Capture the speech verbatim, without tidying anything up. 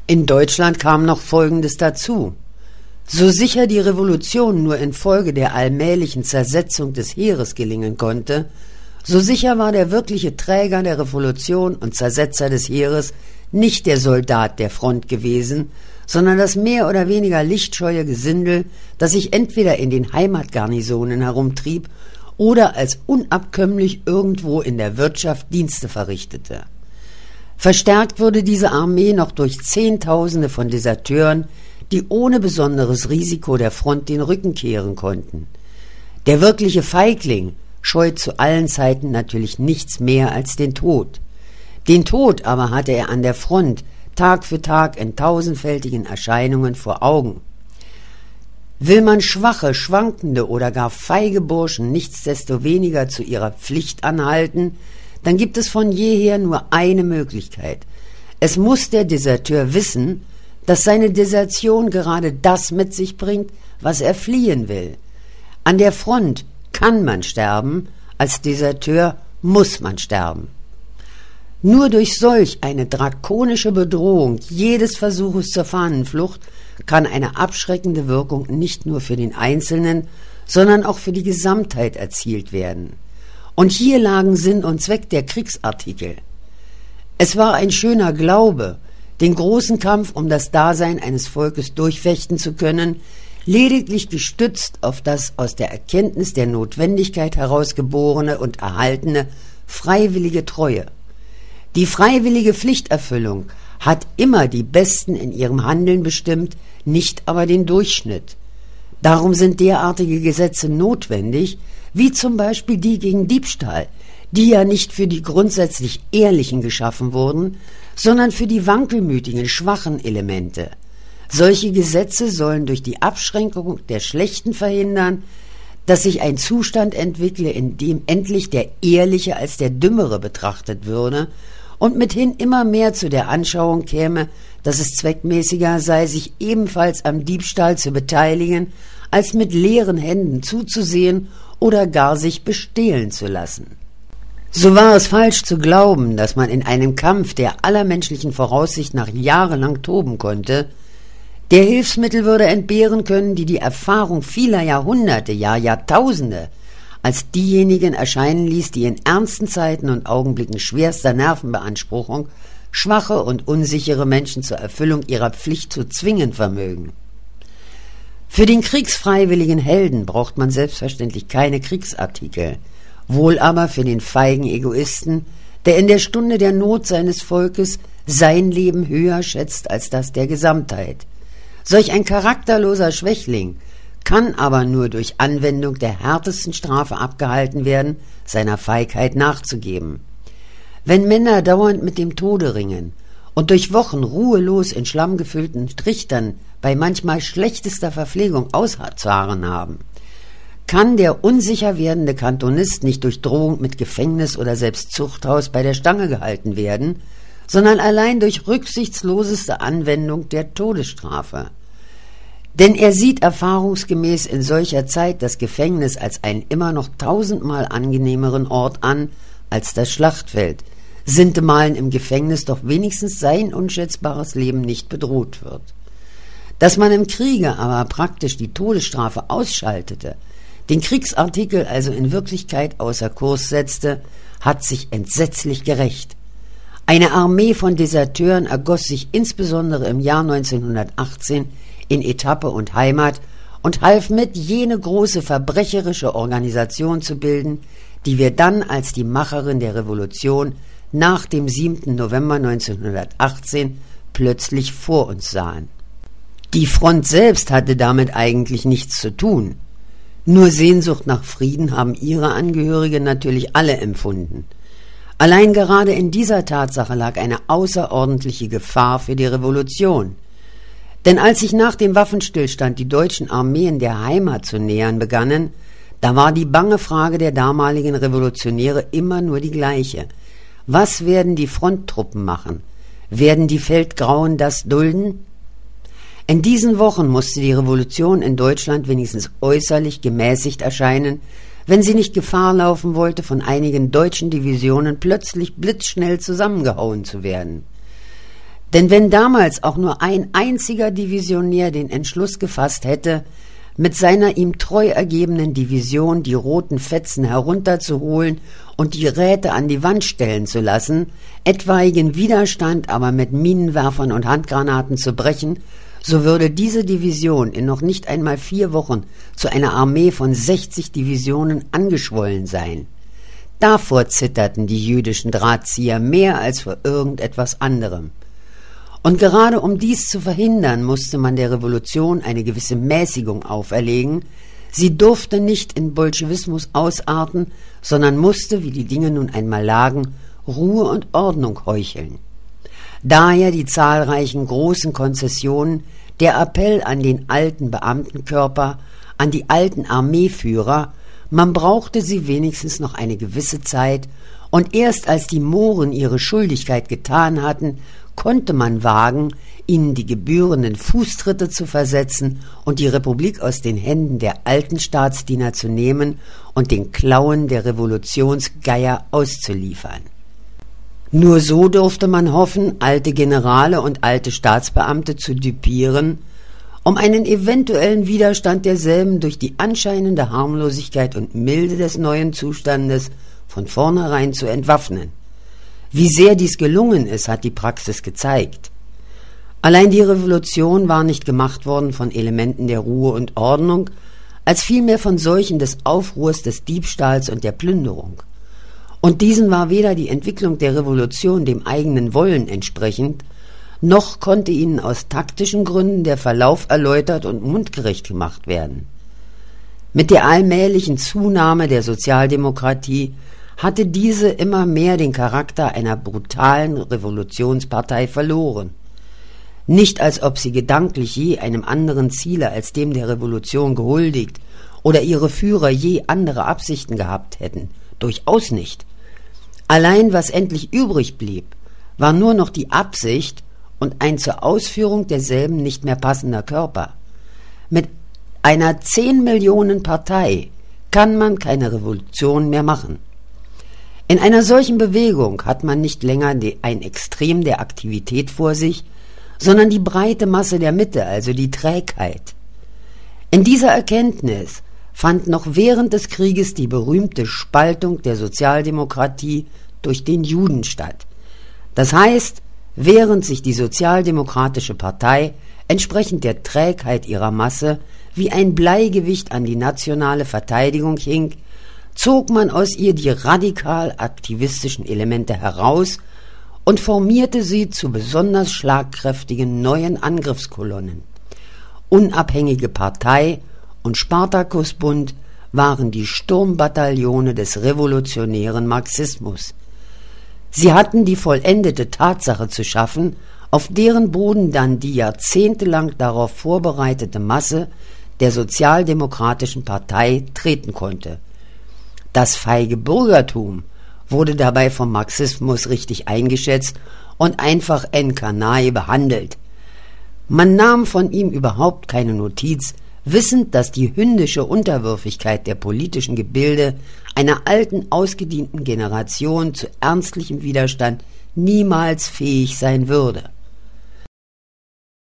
In Deutschland kam noch Folgendes dazu. So sicher die Revolution nur infolge der allmählichen Zersetzung des Heeres gelingen konnte, so sicher war der wirkliche Träger der Revolution und Zersetzer des Heeres nicht der Soldat der Front gewesen, sondern das mehr oder weniger lichtscheue Gesindel, das sich entweder in den Heimatgarnisonen herumtrieb oder als unabkömmlich irgendwo in der Wirtschaft Dienste verrichtete. Verstärkt wurde diese Armee noch durch Zehntausende von Deserteuren, die ohne besonderes Risiko der Front den Rücken kehren konnten. Der wirkliche Feigling scheut zu allen Zeiten natürlich nichts mehr als den Tod. Den Tod aber hatte er an der Front Tag für Tag in tausendfältigen Erscheinungen vor Augen. Will man schwache, schwankende oder gar feige Burschen nichtsdestoweniger zu ihrer Pflicht anhalten, dann gibt es von jeher nur eine Möglichkeit. Es muss der Deserteur wissen, dass seine Desertion gerade das mit sich bringt, was er fliehen will. An der Front kann man sterben, als Deserteur muss man sterben. Nur durch solch eine drakonische Bedrohung jedes Versuches zur Fahnenflucht kann eine abschreckende Wirkung nicht nur für den Einzelnen, sondern auch für die Gesamtheit erzielt werden. Und hier lagen Sinn und Zweck der Kriegsartikel. Es war ein schöner Glaube, den großen Kampf um das Dasein eines Volkes durchfechten zu können, lediglich gestützt auf das aus der Erkenntnis der Notwendigkeit herausgeborene und erhaltene freiwillige Treue. Die freiwillige Pflichterfüllung hat immer die Besten in ihrem Handeln bestimmt, nicht aber den Durchschnitt. Darum sind derartige Gesetze notwendig, wie zum Beispiel die gegen Diebstahl, die ja nicht für die grundsätzlich Ehrlichen geschaffen wurden, sondern für die wankelmütigen, schwachen Elemente. Solche Gesetze sollen durch die Abschränkung der Schlechten verhindern, dass sich ein Zustand entwickle, in dem endlich der Ehrliche als der Dümmere betrachtet würde und mithin immer mehr zu der Anschauung käme, dass es zweckmäßiger sei, sich ebenfalls am Diebstahl zu beteiligen, als mit leeren Händen zuzusehen oder gar sich bestehlen zu lassen. So war es falsch zu glauben, dass man in einem Kampf, der aller menschlichen Voraussicht nach jahrelang toben konnte, der Hilfsmittel würde entbehren können, die die Erfahrung vieler Jahrhunderte, ja Jahrtausende, als diejenigen erscheinen ließ, die in ernsten Zeiten und Augenblicken schwerster Nervenbeanspruchung schwache und unsichere Menschen zur Erfüllung ihrer Pflicht zu zwingen vermögen. Für den kriegsfreiwilligen Helden braucht man selbstverständlich keine Kriegsartikel, wohl aber für den feigen Egoisten, der in der Stunde der Not seines Volkes sein Leben höher schätzt als das der Gesamtheit. Solch ein charakterloser Schwächling kann aber nur durch Anwendung der härtesten Strafe abgehalten werden, seiner Feigheit nachzugeben. Wenn Männer dauernd mit dem Tode ringen und durch Wochen ruhelos in schlammgefüllten Trichtern bei manchmal schlechtester Verpflegung auszuharren haben, kann der unsicher werdende Kantonist nicht durch Drohung mit Gefängnis oder selbst Zuchthaus bei der Stange gehalten werden, sondern allein durch rücksichtsloseste Anwendung der Todesstrafe. Denn er sieht erfahrungsgemäß in solcher Zeit das Gefängnis als einen immer noch tausendmal angenehmeren Ort an als das Schlachtfeld, sintemalen im Gefängnis doch wenigstens sein unschätzbares Leben nicht bedroht wird. Dass man im Kriege aber praktisch die Todesstrafe ausschaltete, den Kriegsartikel also in Wirklichkeit außer Kurs setzte, hat sich entsetzlich gerächt. Eine Armee von Deserteuren ergoss sich insbesondere im Jahr neunzehnhundertachtzehn in Etappe und Heimat und half mit, jene große verbrecherische Organisation zu bilden, die wir dann als die Macherin der Revolution nach dem siebten November neunzehnhundertachtzehn plötzlich vor uns sahen. Die Front selbst hatte damit eigentlich nichts zu tun. Nur Sehnsucht nach Frieden haben ihre Angehörigen natürlich alle empfunden. Allein gerade in dieser Tatsache lag eine außerordentliche Gefahr für die Revolution. Denn als sich nach dem Waffenstillstand die deutschen Armeen der Heimat zu nähern begannen, da war die bange Frage der damaligen Revolutionäre immer nur die gleiche. Was werden die Fronttruppen machen? Werden die Feldgrauen das dulden? In diesen Wochen musste die Revolution in Deutschland wenigstens äußerlich gemäßigt erscheinen, wenn sie nicht Gefahr laufen wollte, von einigen deutschen Divisionen plötzlich blitzschnell zusammengehauen zu werden. Denn wenn damals auch nur ein einziger Divisionär den Entschluss gefasst hätte, mit seiner ihm treu ergebenen Division die roten Fetzen herunterzuholen und die Räte an die Wand stellen zu lassen, etwaigen Widerstand aber mit Minenwerfern und Handgranaten zu brechen, so würde diese Division in noch nicht einmal vier Wochen zu einer Armee von sechzig Divisionen angeschwollen sein. Davor zitterten die jüdischen Drahtzieher mehr als vor irgendetwas anderem. Und gerade um dies zu verhindern, musste man der Revolution eine gewisse Mäßigung auferlegen. Sie durfte nicht in Bolschewismus ausarten, sondern musste, wie die Dinge nun einmal lagen, Ruhe und Ordnung heucheln. Daher die zahlreichen großen Konzessionen, der Appell an den alten Beamtenkörper, an die alten Armeeführer, man brauchte sie wenigstens noch eine gewisse Zeit, und erst als die Mohren ihre Schuldigkeit getan hatten, konnte man wagen, ihnen die gebührenden Fußtritte zu versetzen und die Republik aus den Händen der alten Staatsdiener zu nehmen und den Klauen der Revolutionsgeier auszuliefern. Nur so durfte man hoffen, alte Generale und alte Staatsbeamte zu düpieren, um einen eventuellen Widerstand derselben durch die anscheinende Harmlosigkeit und Milde des neuen Zustandes von vornherein zu entwaffnen. Wie sehr dies gelungen ist, hat die Praxis gezeigt. Allein die Revolution war nicht gemacht worden von Elementen der Ruhe und Ordnung, als vielmehr von solchen des Aufruhrs, des Diebstahls und der Plünderung. Und diesen war weder die Entwicklung der Revolution dem eigenen Wollen entsprechend, noch konnte ihnen aus taktischen Gründen der Verlauf erläutert und mundgerecht gemacht werden. Mit der allmählichen Zunahme der Sozialdemokratie hatte diese immer mehr den Charakter einer brutalen Revolutionspartei verloren. Nicht als ob sie gedanklich je einem anderen Ziele als dem der Revolution gehuldigt oder ihre Führer je andere Absichten gehabt hätten, durchaus nicht. Allein was endlich übrig blieb, war nur noch die Absicht und ein zur Ausführung derselben nicht mehr passender Körper. Mit einer zehn Millionen Partei kann man keine Revolution mehr machen. In einer solchen Bewegung hat man nicht länger ein Extrem der Aktivität vor sich, sondern die breite Masse der Mitte, also die Trägheit. In dieser Erkenntnis fand noch während des Krieges die berühmte Spaltung der Sozialdemokratie durch den Juden statt. Das heißt, während sich die Sozialdemokratische Partei entsprechend der Trägheit ihrer Masse wie ein Bleigewicht an die nationale Verteidigung hing, zog man aus ihr die radikal aktivistischen Elemente heraus und formierte sie zu besonders schlagkräftigen neuen Angriffskolonnen. Unabhängige Partei und Spartakusbund waren die Sturmbataillone des revolutionären Marxismus. Sie hatten die vollendete Tatsache zu schaffen, auf deren Boden dann die jahrzehntelang darauf vorbereitete Masse der Sozialdemokratischen Partei treten konnte. Das feige Bürgertum wurde dabei vom Marxismus richtig eingeschätzt und einfach en canaille behandelt. Man nahm von ihm überhaupt keine Notiz, wissend, dass die hündische Unterwürfigkeit der politischen Gebilde einer alten, ausgedienten Generation zu ernstlichem Widerstand niemals fähig sein würde.